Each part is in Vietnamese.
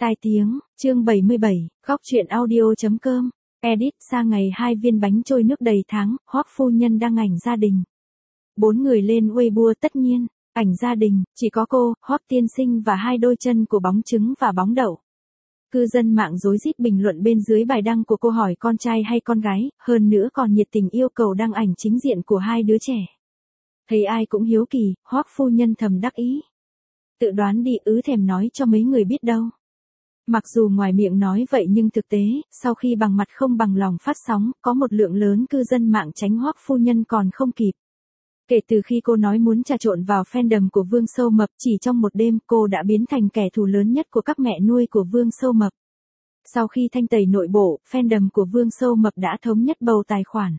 Tai tiếng, chương 77, góc truyện audio.com, edit sang ngày 2 viên bánh trôi nước đầy tháng, Hoắc phu nhân đăng ảnh gia đình. 4 người lên Weibo tất nhiên, ảnh gia đình, chỉ có cô, Hoắc tiên sinh và 2 đôi chân của bóng trứng và bóng đậu. Cư dân mạng rối rít bình luận bên dưới bài đăng của cô hỏi con trai hay con gái, hơn nữa còn nhiệt tình yêu cầu đăng ảnh chính diện của 2 đứa trẻ. Thấy ai cũng hiếu kỳ, Hoắc phu nhân thầm đắc ý. Tự đoán đi, thèm nói cho mấy người biết đâu. Mặc dù ngoài miệng nói vậy nhưng thực tế, sau khi bằng mặt không bằng lòng phát sóng, có một lượng lớn cư dân mạng tránh Hoắc phu nhân còn không kịp. Kể từ khi cô nói muốn trà trộn vào fandom của Vương Sâu Mập, chỉ trong một đêm cô đã biến thành kẻ thù lớn nhất của các mẹ nuôi của Vương Sâu Mập. Sau khi thanh tẩy nội bộ, fandom của Vương Sâu Mập đã thống nhất bầu tài khoản.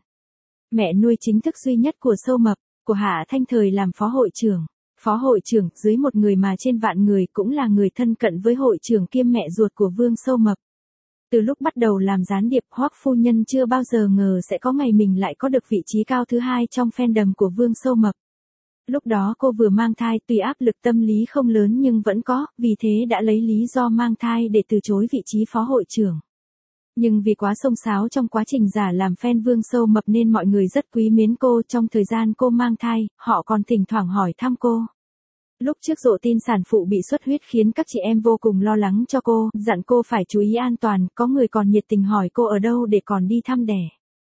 Mẹ nuôi chính thức duy nhất của Sâu Mập, của Hạ Thanh Thời làm phó hội trưởng. Phó hội trưởng, dưới một người mà trên vạn người, cũng là người thân cận với hội trưởng kiêm mẹ ruột của Vương Sâu Mập. Từ lúc bắt đầu làm gián điệp, Hoắc phu nhân chưa bao giờ ngờ sẽ có ngày mình lại có được vị trí cao thứ 2 trong fandom của Vương Sâu Mập. Lúc đó cô vừa mang thai, tuy áp lực tâm lý không lớn nhưng vẫn có, vì thế đã lấy lý do mang thai để từ chối vị trí phó hội trưởng. Nhưng vì quá xông xáo trong quá trình giả làm fan Vương Sâu Mập nên mọi người rất quý mến cô. Trong thời gian cô mang thai, họ còn thỉnh thoảng hỏi thăm cô. Lúc trước rộ tin sản phụ bị xuất huyết khiến các chị em vô cùng lo lắng cho cô, dặn cô phải chú ý an toàn, có người còn nhiệt tình hỏi cô ở đâu để còn đi thăm đẻ.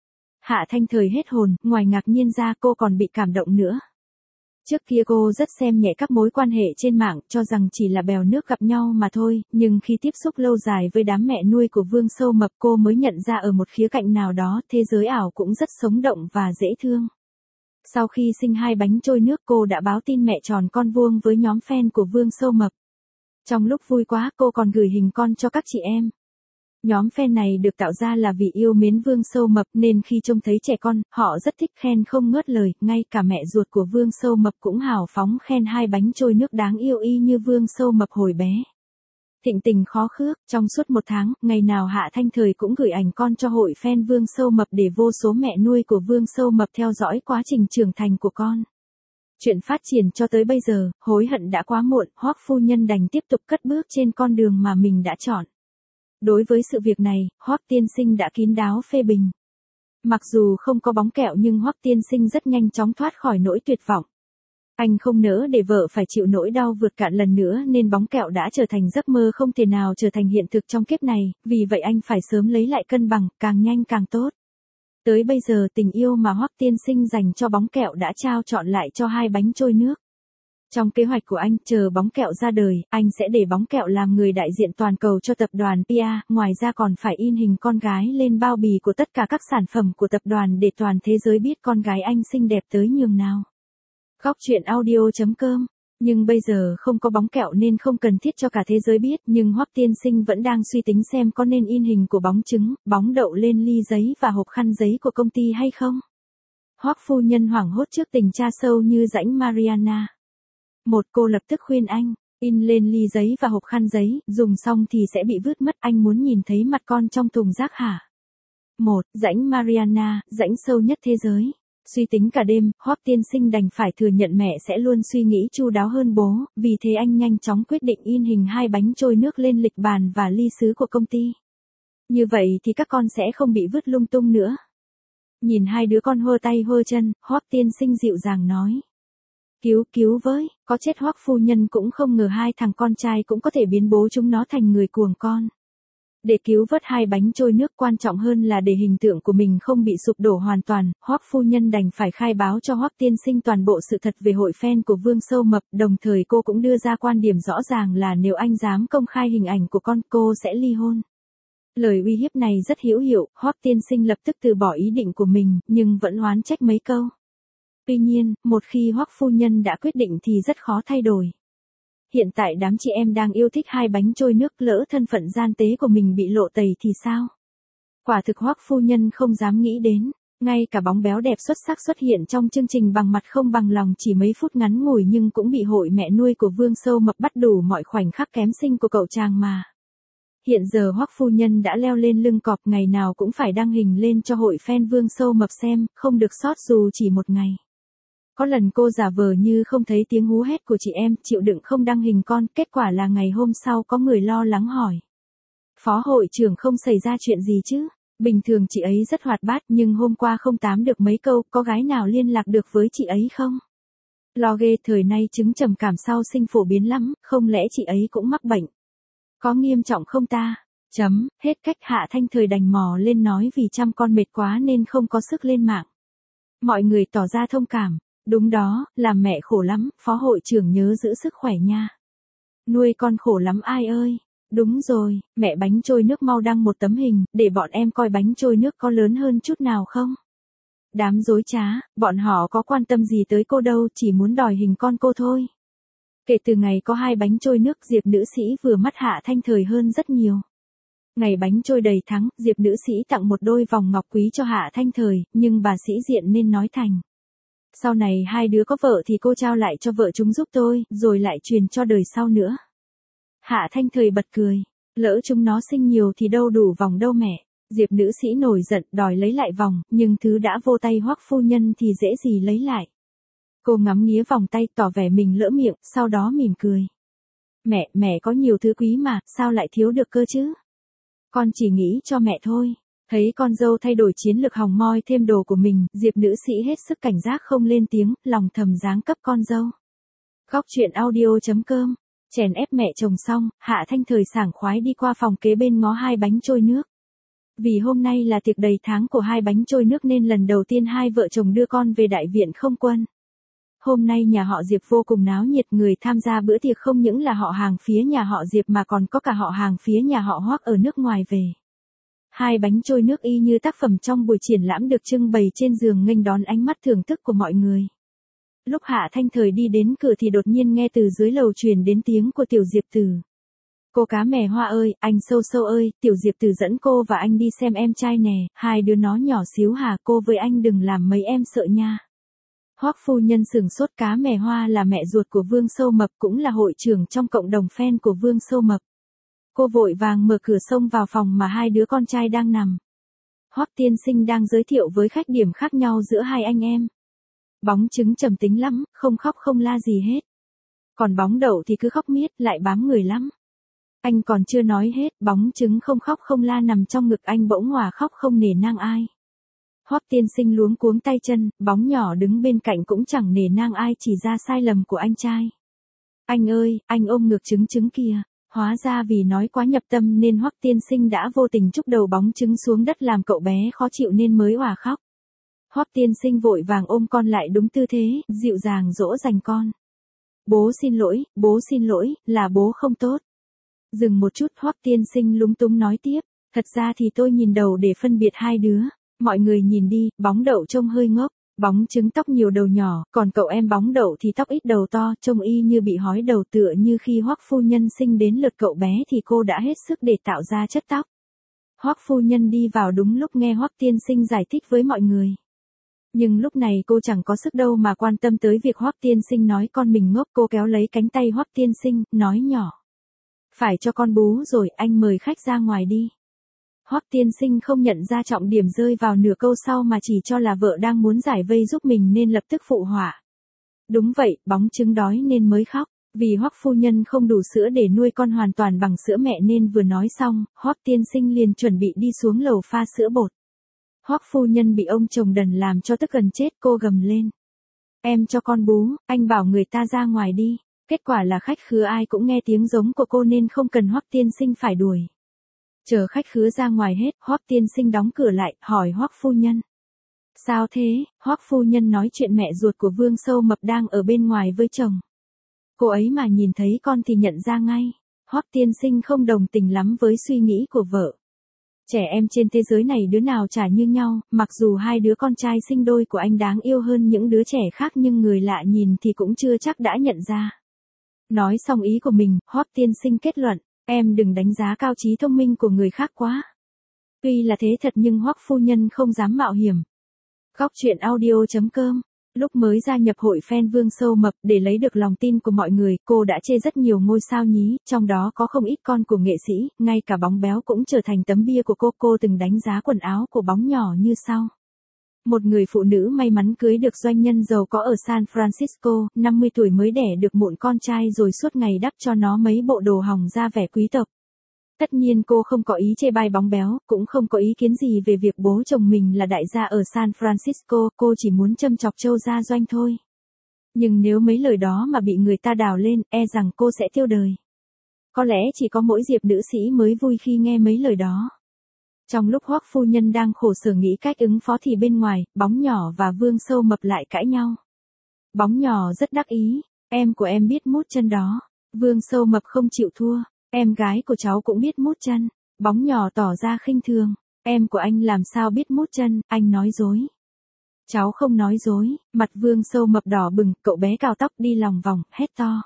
Hạ Thanh Thời hết hồn, ngoài ngạc nhiên ra cô còn bị cảm động nữa. Trước kia cô rất xem nhẹ các mối quan hệ trên mạng, cho rằng chỉ là bèo nước gặp nhau mà thôi, nhưng khi tiếp xúc lâu dài với đám mẹ nuôi của Vương Sâu Mập cô mới nhận ra ở một khía cạnh nào đó thế giới ảo cũng rất sống động và dễ thương. Sau khi sinh 2 bánh trôi nước cô đã báo tin mẹ tròn con vuông với nhóm fan của Vương Sâu Mập. Trong lúc vui quá cô còn gửi hình con cho các chị em. Nhóm fan này được tạo ra là vì yêu mến Vương Sâu Mập nên khi trông thấy trẻ con, họ rất thích khen không ngớt lời, ngay cả mẹ ruột của Vương Sâu Mập cũng hào phóng khen 2 bánh trôi nước đáng yêu y như Vương Sâu Mập hồi bé. Thịnh tình khó khước, trong suốt 1 tháng, ngày nào Hạ Thanh Thời cũng gửi ảnh con cho hội fan Vương Sâu Mập để vô số mẹ nuôi của Vương Sâu Mập theo dõi quá trình trưởng thành của con. Chuyện phát triển cho tới bây giờ, hối hận đã quá muộn, Hoắc phu nhân đành tiếp tục cất bước trên con đường mà mình đã chọn. Đối với sự việc này, Hoắc tiên sinh đã kín đáo phê bình. Mặc dù không có bóng kẹo nhưng Hoắc tiên sinh rất nhanh chóng thoát khỏi nỗi tuyệt vọng. Anh không nỡ để vợ phải chịu nỗi đau vượt cạn lần nữa nên bóng kẹo đã trở thành giấc mơ không thể nào trở thành hiện thực trong kiếp này, vì vậy anh phải sớm lấy lại cân bằng, càng nhanh càng tốt. Tới bây giờ tình yêu mà Hoắc tiên sinh dành cho bóng kẹo đã trao trọn lại cho 2 bánh trôi nước. Trong kế hoạch của anh, chờ bóng kẹo ra đời, anh sẽ để bóng kẹo làm người đại diện toàn cầu cho tập đoàn PR, ngoài ra còn phải in hình con gái lên bao bì của tất cả các sản phẩm của tập đoàn để toàn thế giới biết con gái anh xinh đẹp tới nhường nào. Góc truyện audio.com. Nhưng bây giờ không có bóng kẹo nên không cần thiết cho cả thế giới biết, nhưng Hoắc tiên sinh vẫn đang suy tính xem có nên in hình của bóng trứng, bóng đậu lên ly giấy và hộp khăn giấy của công ty hay không. Hoắc phu nhân hoảng hốt trước tình cha sâu như rãnh Mariana. Cô lập tức khuyên anh, in lên ly giấy và hộp khăn giấy, dùng xong thì sẽ bị vứt mất, anh muốn nhìn thấy mặt con trong thùng rác hả? Rãnh Mariana, rãnh sâu nhất thế giới. Suy tính cả đêm, Hoắc tiên sinh đành phải thừa nhận mẹ sẽ luôn suy nghĩ chu đáo hơn bố, vì thế anh nhanh chóng quyết định in hình 2 bánh trôi nước lên lịch bàn và ly sứ của công ty. Như vậy thì các con sẽ không bị vứt lung tung nữa. Nhìn 2 đứa con hơ tay hơ chân, Hoắc tiên sinh dịu dàng nói. Cứu với, có chết Hoắc phu nhân cũng không ngờ 2 thằng con trai cũng có thể biến bố chúng nó thành người cuồng con. Để cứu vớt 2 bánh trôi nước, quan trọng hơn là để hình tượng của mình không bị sụp đổ hoàn toàn, Hoắc phu nhân đành phải khai báo cho Hoắc tiên sinh toàn bộ sự thật về hội fan của Vương Sâu Mập, đồng thời cô cũng đưa ra quan điểm rõ ràng là nếu anh dám công khai hình ảnh của con, cô sẽ ly hôn. Lời uy hiếp này rất hữu hiệu, Hoắc tiên sinh lập tức từ bỏ ý định của mình, nhưng vẫn oán trách mấy câu. Tuy nhiên, một khi Hoắc phu nhân đã quyết định thì rất khó thay đổi. Hiện tại đám chị em đang yêu thích 2 bánh trôi nước, lỡ thân phận gian tế của mình bị lộ tẩy thì sao? Quả thực Hoắc phu nhân không dám nghĩ đến, ngay cả bóng béo đẹp xuất sắc xuất hiện trong chương trình bằng mặt không bằng lòng chỉ mấy phút ngắn ngủi nhưng cũng bị hội mẹ nuôi của Vương Sâu Mập bắt đủ mọi khoảnh khắc kém xinh của cậu chàng mà. Hiện giờ Hoắc phu nhân đã leo lên lưng cọp, ngày nào cũng phải đăng hình lên cho hội fan Vương Sâu Mập xem, không được sót dù chỉ một ngày. Có lần cô giả vờ như không thấy tiếng hú hét của chị em, chịu đựng không đăng hình con, kết quả là ngày hôm sau có người lo lắng hỏi. Phó hội trưởng không xảy ra chuyện gì chứ? Bình thường chị ấy rất hoạt bát nhưng hôm qua không tám được mấy câu, có gái nào liên lạc được với chị ấy không? Lo ghê, thời nay chứng trầm cảm sau sinh phổ biến lắm, không lẽ chị ấy cũng mắc bệnh? Có nghiêm trọng không ta? Hết cách. Hạ Thanh Thời đành mò lên nói vì chăm con mệt quá nên không có sức lên mạng. Mọi người tỏ ra thông cảm. Đúng đó, làm mẹ khổ lắm, phó hội trưởng nhớ giữ sức khỏe nha. Nuôi con khổ lắm ai ơi. Đúng rồi, mẹ bánh trôi nước mau đăng một tấm hình, để bọn em coi bánh trôi nước có lớn hơn chút nào không? Đám dối trá, bọn họ có quan tâm gì tới cô đâu, chỉ muốn đòi hình con cô thôi. Kể từ ngày có 2 bánh trôi nước, Diệp nữ sĩ vừa mắt Hạ Thanh Thời hơn rất nhiều. Ngày bánh trôi đầy thắng, Diệp nữ sĩ tặng một đôi vòng ngọc quý cho Hạ Thanh Thời, nhưng bà sĩ diện nên nói thành. Sau này 2 đứa có vợ thì cô trao lại cho vợ chúng giúp tôi, rồi lại truyền cho đời sau nữa. Hạ Thanh Thời bật cười. Lỡ chúng nó sinh nhiều thì đâu đủ vòng đâu mẹ. Diệp nữ sĩ nổi giận đòi lấy lại vòng, nhưng thứ đã vô tay Hoắc phu nhân thì dễ gì lấy lại. Cô ngắm nghía vòng tay tỏ vẻ mình lỡ miệng, sau đó mỉm cười. Mẹ có nhiều thứ quý mà, sao lại thiếu được cơ chứ? Con chỉ nghĩ cho mẹ thôi. Thấy con dâu thay đổi chiến lược hòng moi thêm đồ của mình, Diệp nữ sĩ hết sức cảnh giác không lên tiếng, lòng thầm giáng cấp con dâu. Góc truyện audio.com. Chèn ép mẹ chồng xong, Hạ Thanh Thời sảng khoái đi qua phòng kế bên ngó 2 bánh trôi nước. Vì hôm nay là tiệc đầy tháng của 2 bánh trôi nước nên lần đầu tiên 2 vợ chồng đưa con về đại viện không quân. Hôm nay nhà họ Diệp vô cùng náo nhiệt, người tham gia bữa tiệc không những là họ hàng phía nhà họ Diệp mà còn có cả họ hàng phía nhà họ Hoắc ở nước ngoài về. 2 bánh trôi nước y như tác phẩm trong buổi triển lãm được trưng bày trên giường nghênh đón ánh mắt thưởng thức của mọi người. Lúc Hạ Thanh Thời đi đến cửa thì đột nhiên nghe từ dưới lầu truyền đến tiếng của Tiểu Diệp Tử. Cô cá mè hoa ơi, anh Sâu Sâu ơi, Tiểu Diệp Tử dẫn cô và anh đi xem em trai nè, 2 đứa nó nhỏ xíu hả, cô với anh đừng làm mấy em sợ nha. Hoắc phu nhân sửng sốt. Cá mè hoa là mẹ ruột của Vương Sâu Mập, cũng là hội trưởng trong cộng đồng fan của Vương Sâu Mập. Cô vội vàng mở cửa xông vào phòng mà 2 đứa con trai đang nằm. Hoắc tiên sinh đang giới thiệu với khách điểm khác nhau giữa 2 anh em. Bóng trứng trầm tính lắm, không khóc không la gì hết. Còn bóng đậu thì cứ khóc miết, lại bám người lắm. Anh còn chưa nói hết, bóng trứng không khóc không la nằm trong ngực anh bỗng òa khóc không nể nang ai. Hoắc tiên sinh luống cuống tay chân, bóng nhỏ đứng bên cạnh cũng chẳng nể nang ai, chỉ ra sai lầm của anh trai. Anh ơi, anh ôm ngược trứng kìa. Hóa ra vì nói quá nhập tâm nên Hoắc tiên sinh đã vô tình trúc đầu bóng trứng xuống đất làm cậu bé khó chịu nên mới òa khóc. Hoắc tiên sinh vội vàng ôm con lại đúng tư thế, dịu dàng dỗ dành con. Bố xin lỗi, là bố không tốt. Dừng một chút, Hoắc tiên sinh lúng túng nói tiếp, thật ra thì tôi nhìn đầu để phân biệt 2 đứa. Mọi người nhìn đi, bóng đậu trông hơi ngốc, bóng trứng tóc nhiều đầu nhỏ, còn cậu em bóng đậu thì tóc ít đầu to, trông y như bị hói đầu, tựa như khi Hoắc phu nhân sinh đến lượt cậu bé thì cô đã hết sức để tạo ra chất tóc. Hoắc phu nhân đi vào đúng lúc nghe Hoắc tiên sinh giải thích với mọi người. Nhưng lúc này cô chẳng có sức đâu mà quan tâm tới việc Hoắc tiên sinh nói con mình ngốc. Cô kéo lấy cánh tay Hoắc tiên sinh, nói nhỏ. Phải cho con bú rồi, anh mời khách ra ngoài đi. Hoắc tiên sinh không nhận ra trọng điểm rơi vào nửa câu sau mà chỉ cho là vợ đang muốn giải vây giúp mình nên lập tức phụ họa. Đúng vậy, bóng trứng đói nên mới khóc. Vì Hoắc phu nhân không đủ sữa để nuôi con hoàn toàn bằng sữa mẹ nên vừa nói xong, Hoắc tiên sinh liền chuẩn bị đi xuống lầu pha sữa bột. Hoắc phu nhân bị ông chồng đần làm cho tức gần chết, cô gầm lên. Em cho con bú, anh bảo người ta ra ngoài đi. Kết quả là khách khứa ai cũng nghe tiếng giống của cô nên không cần Hoắc tiên sinh phải đuổi. Chờ khách khứa ra ngoài hết, Hoắc tiên sinh đóng cửa lại, hỏi Hoắc phu nhân. Sao thế? Hoắc phu nhân nói chuyện mẹ ruột của Vương Sâu Mập đang ở bên ngoài với chồng. Cô ấy mà nhìn thấy con thì nhận ra ngay. Hoắc tiên sinh không đồng tình lắm với suy nghĩ của vợ. Trẻ em trên thế giới này đứa nào chả như nhau, mặc dù 2 đứa con trai sinh đôi của anh đáng yêu hơn những đứa trẻ khác nhưng người lạ nhìn thì cũng chưa chắc đã nhận ra. Nói xong ý của mình, Hoắc tiên sinh kết luận, em đừng đánh giá cao trí thông minh của người khác quá. Tuy là thế thật nhưng Hoắc phu nhân không dám mạo hiểm. Góc truyện audio.com. Lúc mới gia nhập hội fan Vương Sâu Mập để lấy được lòng tin của mọi người, cô đã chê rất nhiều ngôi sao nhí, trong đó có không ít con của nghệ sĩ, ngay cả Bóng Béo cũng trở thành tấm bia của cô. Cô từng đánh giá quần áo của Bóng nhỏ như sau. Một người phụ nữ may mắn cưới được doanh nhân giàu có ở San Francisco, 50 tuổi mới đẻ được mụn con trai rồi suốt ngày đắp cho nó mấy bộ đồ hòng ra vẻ quý tộc. Tất nhiên cô không có ý chê bai Bóng Béo, cũng không có ý kiến gì về việc bố chồng mình là đại gia ở San Francisco, cô chỉ muốn châm chọc Châu Gia Doanh thôi. Nhưng nếu mấy lời đó mà bị người ta đào lên, e rằng cô sẽ tiêu đời. Có lẽ chỉ có mỗi Diệp nữ sĩ mới vui khi nghe mấy lời đó. Trong lúc Hoắc phu nhân đang khổ sở nghĩ cách ứng phó thì bên ngoài, Bóng Nhỏ và Vương Sâu Mập lại cãi nhau. Bóng Nhỏ rất đắc ý, em của em biết mút chân đó. Vương Sâu Mập không chịu thua, em gái của cháu cũng biết mút chân. Bóng Nhỏ tỏ ra khinh thường, em của anh làm sao biết mút chân, anh nói dối. Cháu không nói dối, mặt Vương Sâu Mập đỏ bừng, cậu bé cào tóc đi lòng vòng, hét to.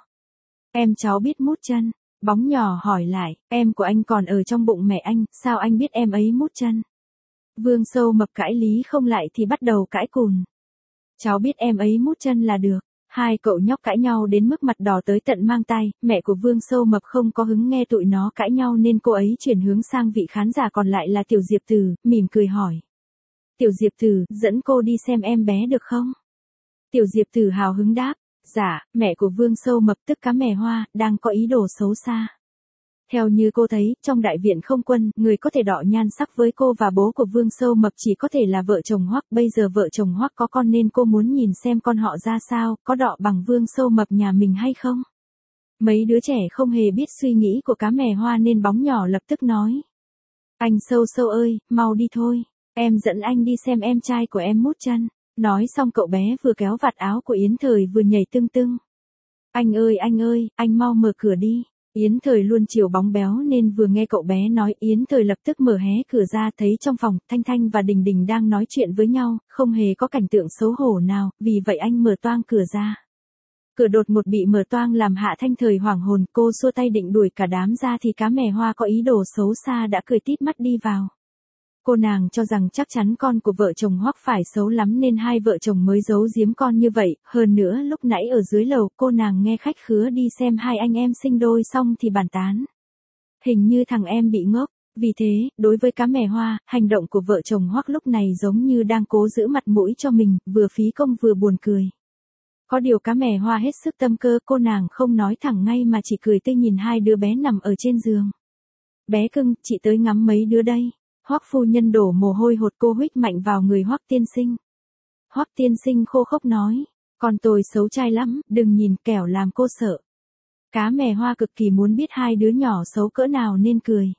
Em cháu biết mút chân. Bóng Nhỏ hỏi lại, em của anh còn ở trong bụng mẹ anh, sao anh biết em ấy mút chân? Vương Sâu Mập cãi lý không lại thì bắt đầu cãi cùn. Cháu biết em ấy mút chân là được. Hai cậu nhóc cãi nhau đến mức mặt đỏ tới tận mang tai, mẹ của Vương Sâu Mập không có hứng nghe tụi nó cãi nhau nên cô ấy chuyển hướng sang vị khán giả còn lại là Tiểu Diệp Tử, mỉm cười hỏi. Tiểu Diệp Tử, dẫn cô đi xem em bé được không? Tiểu Diệp Tử hào hứng đáp. Dạ, mẹ của Vương Sâu Mập tức Cá Mè Hoa, đang có ý đồ xấu xa. Theo như cô thấy, trong đại viện không quân, người có thể đọ nhan sắc với cô và bố của Vương Sâu Mập chỉ có thể là vợ chồng Hoắc. Bây giờ vợ chồng Hoắc có con nên cô muốn nhìn xem con họ ra sao, có đọ bằng Vương Sâu Mập nhà mình hay không. Mấy đứa trẻ không hề biết suy nghĩ của Cá Mè Hoa nên Bóng Nhỏ lập tức nói. Anh Sâu Sâu ơi, mau đi thôi, em dẫn anh đi xem em trai của em mút chân. Nói xong cậu bé vừa kéo vạt áo của Yến Thời vừa nhảy tưng tưng. Anh ơi, anh mau mở cửa đi. Yến Thời luôn chiều Bóng Béo nên vừa nghe cậu bé nói Yến Thời lập tức mở hé cửa ra thấy trong phòng Thanh Thanh và Đình Đình đang nói chuyện với nhau, không hề có cảnh tượng xấu hổ nào, vì vậy anh mở toang cửa ra. Cửa đột ngột bị mở toang làm Hạ Thanh Thời hoảng hồn, cô xua tay định đuổi cả đám ra thì Cá Mè Hoa có ý đồ xấu xa đã cười tít mắt đi vào. Cô nàng cho rằng chắc chắn con của vợ chồng Hoắc phải xấu lắm nên hai vợ chồng mới giấu giếm con như vậy, hơn nữa lúc nãy ở dưới lầu cô nàng nghe khách khứa đi xem hai anh em sinh đôi xong thì bàn tán. Hình như thằng em bị ngốc, vì thế, đối với Cá Mè Hoa, hành động của vợ chồng Hoắc lúc này giống như đang cố giữ mặt mũi cho mình, vừa phí công vừa buồn cười. Có điều Cá Mè Hoa hết sức tâm cơ, cô nàng không nói thẳng ngay mà chỉ cười tươi nhìn hai đứa bé nằm ở trên giường. Bé cưng, chị tới ngắm mấy đứa đây. Hoắc phu nhân đổ mồ hôi hột cô huých mạnh vào người Hoắc tiên sinh. Hoắc tiên sinh khô khốc nói, con tôi xấu trai lắm, đừng nhìn kẻo làm cô sợ. Cá Mè Hoa cực kỳ muốn biết hai đứa nhỏ xấu cỡ nào nên cười.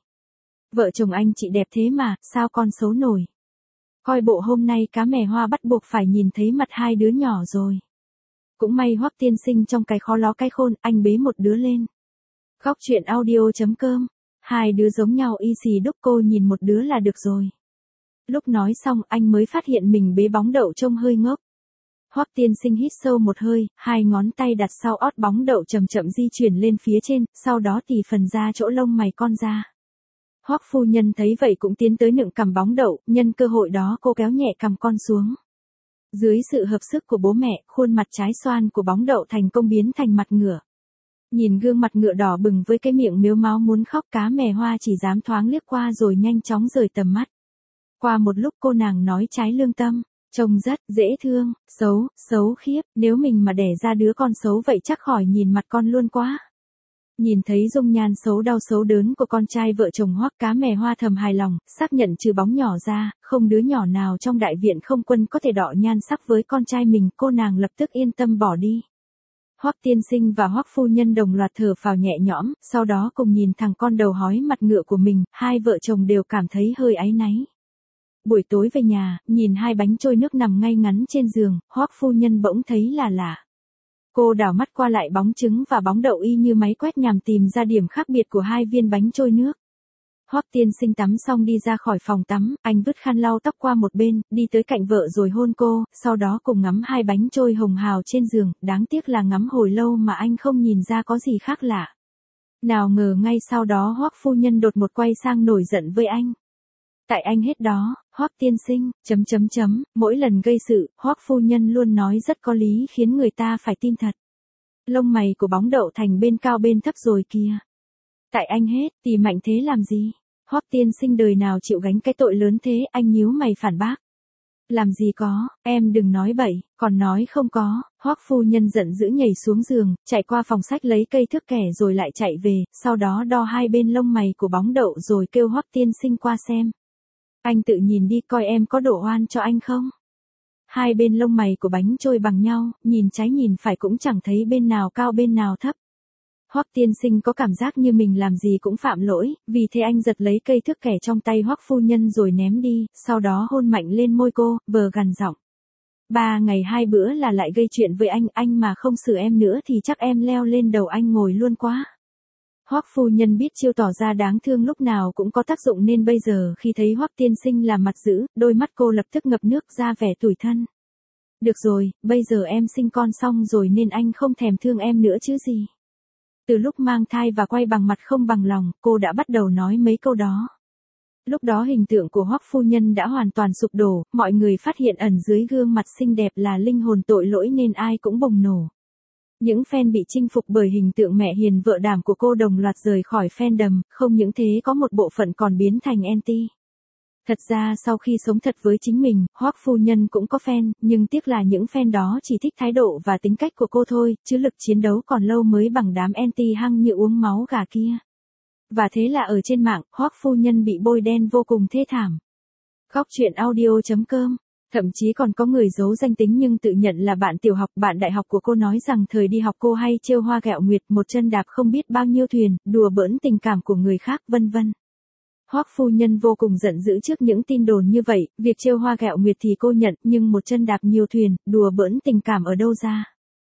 Vợ chồng anh chị đẹp thế mà, sao con xấu nổi. Coi bộ hôm nay Cá Mè Hoa bắt buộc phải nhìn thấy mặt hai đứa nhỏ rồi. Cũng may Hoắc tiên sinh trong cái khó ló cái khôn, anh bế một đứa lên. Góc truyện audio.com. Hai đứa giống nhau y xì đúc, cô nhìn một đứa là được rồi. Lúc nói xong anh mới phát hiện mình bế Bóng Đậu trông hơi ngốc. Hoắc tiên sinh hít sâu một hơi, hai ngón tay đặt sau ót Bóng Đậu chậm chậm di chuyển lên phía trên, sau đó tỉ phần ra chỗ lông mày con ra. Hoắc phu nhân thấy vậy cũng tiến tới nựng cằm Bóng Đậu, nhân cơ hội đó cô kéo nhẹ cằm con xuống. Dưới sự hợp sức của bố mẹ, khuôn mặt trái xoan của Bóng Đậu thành công biến thành mặt ngựa. Nhìn gương mặt ngựa đỏ bừng với cái miệng mếu máo muốn khóc, Cá Mè Hoa chỉ dám thoáng liếc qua rồi nhanh chóng rời tầm mắt. Qua một lúc cô nàng nói trái lương tâm, trông rất dễ thương, xấu khiếp, nếu mình mà đẻ ra đứa con xấu vậy chắc khỏi nhìn mặt con luôn quá. Nhìn thấy dung nhan xấu đau xấu đớn của con trai vợ chồng Hoắc, Cá Mè Hoa thầm hài lòng, xác nhận trừ Bóng Nhỏ ra, không đứa nhỏ nào trong đại viện không quân có thể đọ nhan sắc với con trai mình, cô nàng lập tức yên tâm bỏ đi. Hoắc tiên sinh và Hoắc phu nhân đồng loạt thở phào nhẹ nhõm, sau đó cùng nhìn thằng con đầu hói mặt ngựa của mình, hai vợ chồng đều cảm thấy hơi áy náy. Buổi tối về nhà, nhìn hai bánh trôi nước nằm ngay ngắn trên giường, Hoắc phu nhân bỗng thấy là lạ. Cô đảo mắt qua lại bóng trứng và bóng đậu y như máy quét nhằm tìm ra điểm khác biệt của hai viên bánh trôi nước. Hoắc tiên sinh tắm xong đi ra khỏi phòng tắm, anh vứt khăn lau tóc qua một bên, đi tới cạnh vợ rồi hôn cô, sau đó cùng ngắm hai bánh trôi hồng hào trên giường, đáng tiếc là ngắm hồi lâu mà anh không nhìn ra có gì khác lạ. Nào ngờ ngay sau đó Hoắc phu nhân đột ngột quay sang nổi giận với anh. Tại anh hết đó, Hoắc tiên sinh, mỗi lần gây sự, Hoắc phu nhân luôn nói rất có lý khiến người ta phải tin thật. Lông mày của Bóng Đậu thành bên cao bên thấp rồi kìa. Tại anh hết, thì mạnh thế làm gì? Hoắc tiên sinh đời nào chịu gánh cái tội lớn thế, anh nhíu mày phản bác. Làm gì có, em đừng nói bậy, còn nói không có. Hoắc phu nhân giận dữ nhảy xuống giường, chạy qua phòng sách lấy cây thước kẻ rồi lại chạy về, sau đó đo hai bên lông mày của bóng đậu rồi kêu Hoắc tiên sinh qua xem. Anh tự nhìn đi coi em có đổ oan cho anh không? Hai bên lông mày của bánh trôi bằng nhau, nhìn trái nhìn phải cũng chẳng thấy bên nào cao bên nào thấp. Hoắc tiên sinh có cảm giác như mình làm gì cũng phạm lỗi, vì thế anh giật lấy cây thước kẻ trong tay Hoắc phu nhân rồi ném đi, sau đó hôn mạnh lên môi cô, vờ gằn giọng. 3 ngày 2 bữa là lại gây chuyện với anh mà không xử em nữa thì chắc em leo lên đầu anh ngồi luôn quá. Hoắc phu nhân biết chiêu tỏ ra đáng thương lúc nào cũng có tác dụng nên bây giờ khi thấy Hoắc tiên sinh làm mặt dữ, đôi mắt cô lập tức ngập nước ra vẻ tủi thân. Được rồi, bây giờ em sinh con xong rồi nên anh không thèm thương em nữa chứ gì. Từ lúc mang thai và quay bằng mặt không bằng lòng, cô đã bắt đầu nói mấy câu đó. Lúc đó hình tượng của Hoắc phu nhân đã hoàn toàn sụp đổ, mọi người phát hiện ẩn dưới gương mặt xinh đẹp là linh hồn tội lỗi nên ai cũng bùng nổ. Những fan bị chinh phục bởi hình tượng mẹ hiền vợ đảm của cô đồng loạt rời khỏi fandom, không những thế có một bộ phận còn biến thành anti. Thật ra sau khi sống thật với chính mình, Hoắc phu nhân cũng có fan, nhưng tiếc là những fan đó chỉ thích thái độ và tính cách của cô thôi, chứ lực chiến đấu còn lâu mới bằng đám anti hăng như uống máu gà kia. Và thế là ở trên mạng, Hoắc phu nhân bị bôi đen vô cùng thê thảm. Khóc chuyện audio.com. Thậm chí còn có người giấu danh tính nhưng tự nhận là bạn tiểu học, bạn đại học của cô nói rằng thời đi học cô hay trêu hoa ghẹo nguyệt, một chân đạp không biết bao nhiêu thuyền, đùa bỡn tình cảm của người khác, vân vân. Hoắc phu nhân vô cùng giận dữ trước những tin đồn như vậy, việc trêu hoa ghẹo nguyệt thì cô nhận, nhưng một chân đạp nhiều thuyền, đùa bỡn tình cảm ở đâu ra?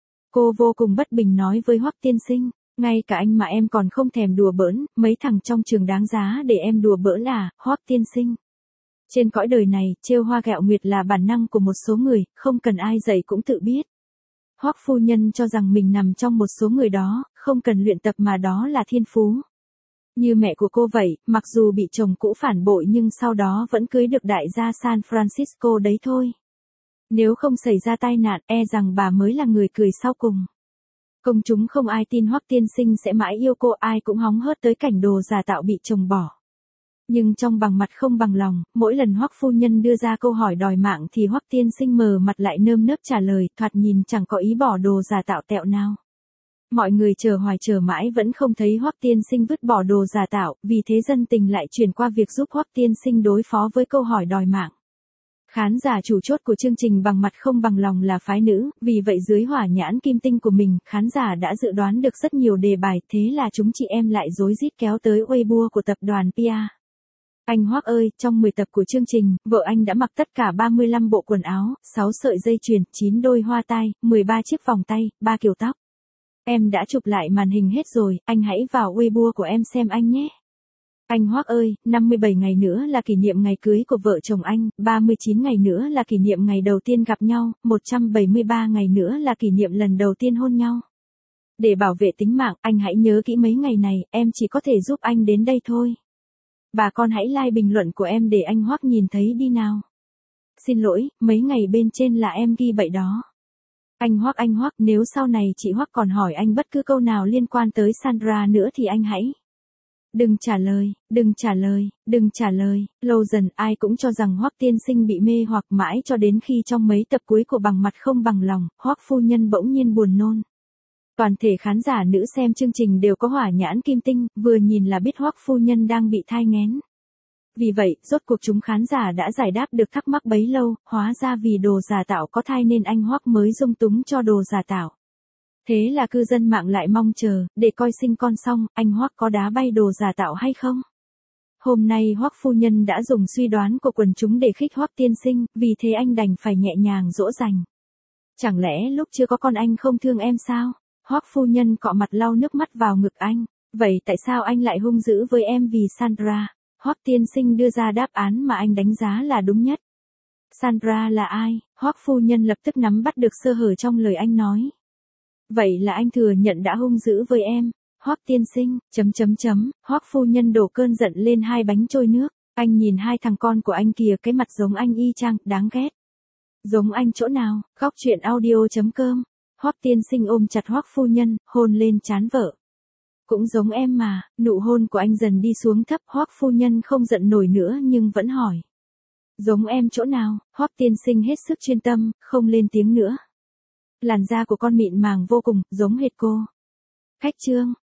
Cô vô cùng bất bình nói với Hoắc tiên sinh, ngay cả anh mà em còn không thèm đùa bỡn, mấy thằng trong trường đáng giá để em đùa bỡn à, Hoắc tiên sinh. Trên cõi đời này, trêu hoa ghẹo nguyệt là bản năng của một số người, không cần ai dạy cũng tự biết. Hoắc phu nhân cho rằng mình nằm trong một số người đó, không cần luyện tập mà đó là thiên phú. Như mẹ của cô vậy, mặc dù bị chồng cũ phản bội nhưng sau đó vẫn cưới được đại gia San Francisco đấy thôi. Nếu không xảy ra tai nạn, e rằng bà mới là người cười sau cùng. Công chúng không ai tin Hoắc tiên sinh sẽ mãi yêu cô, ai cũng hóng hớt tới cảnh đồ giả tạo bị chồng bỏ. Nhưng trong bằng mặt không bằng lòng, mỗi lần Hoắc phu nhân đưa ra câu hỏi đòi mạng thì Hoắc tiên sinh mờ mặt lại nơm nớp trả lời, thoạt nhìn chẳng có ý bỏ đồ giả tạo tẹo nào. Mọi người chờ hoài chờ mãi vẫn không thấy Hoắc tiên sinh vứt bỏ đồ giả tạo, vì thế dân tình lại chuyển qua việc giúp Hoắc tiên sinh đối phó với câu hỏi đòi mạng. Khán giả chủ chốt của chương trình bằng mặt không bằng lòng là phái nữ, vì vậy dưới hỏa nhãn kim tinh của mình, khán giả đã dự đoán được rất nhiều đề bài, thế là chúng chị em lại rối rít kéo tới Weibo của tập đoàn PR. Anh Hoắc ơi, trong 10 tập của chương trình, vợ anh đã mặc tất cả 35 bộ quần áo, 6 sợi dây chuyền, 9 đôi hoa tai, 13 chiếc vòng tay, 3 kiểu tóc. Em đã chụp lại màn hình hết rồi, anh hãy vào Weibo của em xem anh nhé. Anh Hoắc ơi, 57 ngày nữa là kỷ niệm ngày cưới của vợ chồng anh, 39 ngày nữa là kỷ niệm ngày đầu tiên gặp nhau, 173 ngày nữa là kỷ niệm lần đầu tiên hôn nhau. Để bảo vệ tính mạng, anh hãy nhớ kỹ mấy ngày này, em chỉ có thể giúp anh đến đây thôi. Bà con hãy like bình luận của em để anh Hoắc nhìn thấy đi nào. Xin lỗi, mấy ngày bên trên là em ghi bậy đó. Anh Hoắc, nếu sau này chị Hoắc còn hỏi anh bất cứ câu nào liên quan tới Sandra nữa thì anh hãy đừng trả lời. Lâu dần ai cũng cho rằng Hoắc tiên sinh bị mê hoặc mãi cho đến khi trong mấy tập cuối của bằng mặt không bằng lòng, Hoắc phu nhân bỗng nhiên buồn nôn. Toàn thể khán giả nữ xem chương trình đều có hỏa nhãn kim tinh, vừa nhìn là biết Hoắc phu nhân đang bị thai nghén. Vì vậy, rốt cuộc chúng khán giả đã giải đáp được thắc mắc bấy lâu, hóa ra vì đồ giả tạo có thai nên anh Hoắc mới dung túng cho đồ giả tạo. Thế là cư dân mạng lại mong chờ, để coi sinh con xong, anh Hoắc có đá bay đồ giả tạo hay không? Hôm nay Hoắc phu nhân đã dùng suy đoán của quần chúng để khích Hoắc tiên sinh, vì thế anh đành phải nhẹ nhàng dỗ dành. Chẳng lẽ lúc chưa có con anh không thương em sao? Hoắc phu nhân cọ mặt lau nước mắt vào ngực anh. Vậy tại sao anh lại hung dữ với em vì Sandra? Hoắc tiên sinh đưa ra đáp án mà anh đánh giá là đúng nhất. Sandra là ai? Hoắc phu nhân lập tức nắm bắt được sơ hở trong lời anh nói. Vậy là anh thừa nhận đã hung dữ với em. Hoắc tiên sinh, Hoắc phu nhân đổ cơn giận lên hai bánh trôi nước. Anh nhìn hai thằng con của anh kìa, cái mặt giống anh y chang, đáng ghét. Giống anh chỗ nào? Khóc chuyện audio.com. Hoắc tiên sinh ôm chặt Hoắc phu nhân, hôn lên trán vợ. Cũng giống em mà, nụ hôn của anh dần đi xuống thấp, Hoắc phu nhân không giận nổi nữa nhưng vẫn hỏi. Giống em chỗ nào? Hoắc tiên sinh hết sức chuyên tâm, không lên tiếng nữa. Làn da của con mịn màng vô cùng, giống hệt cô. Khách trương,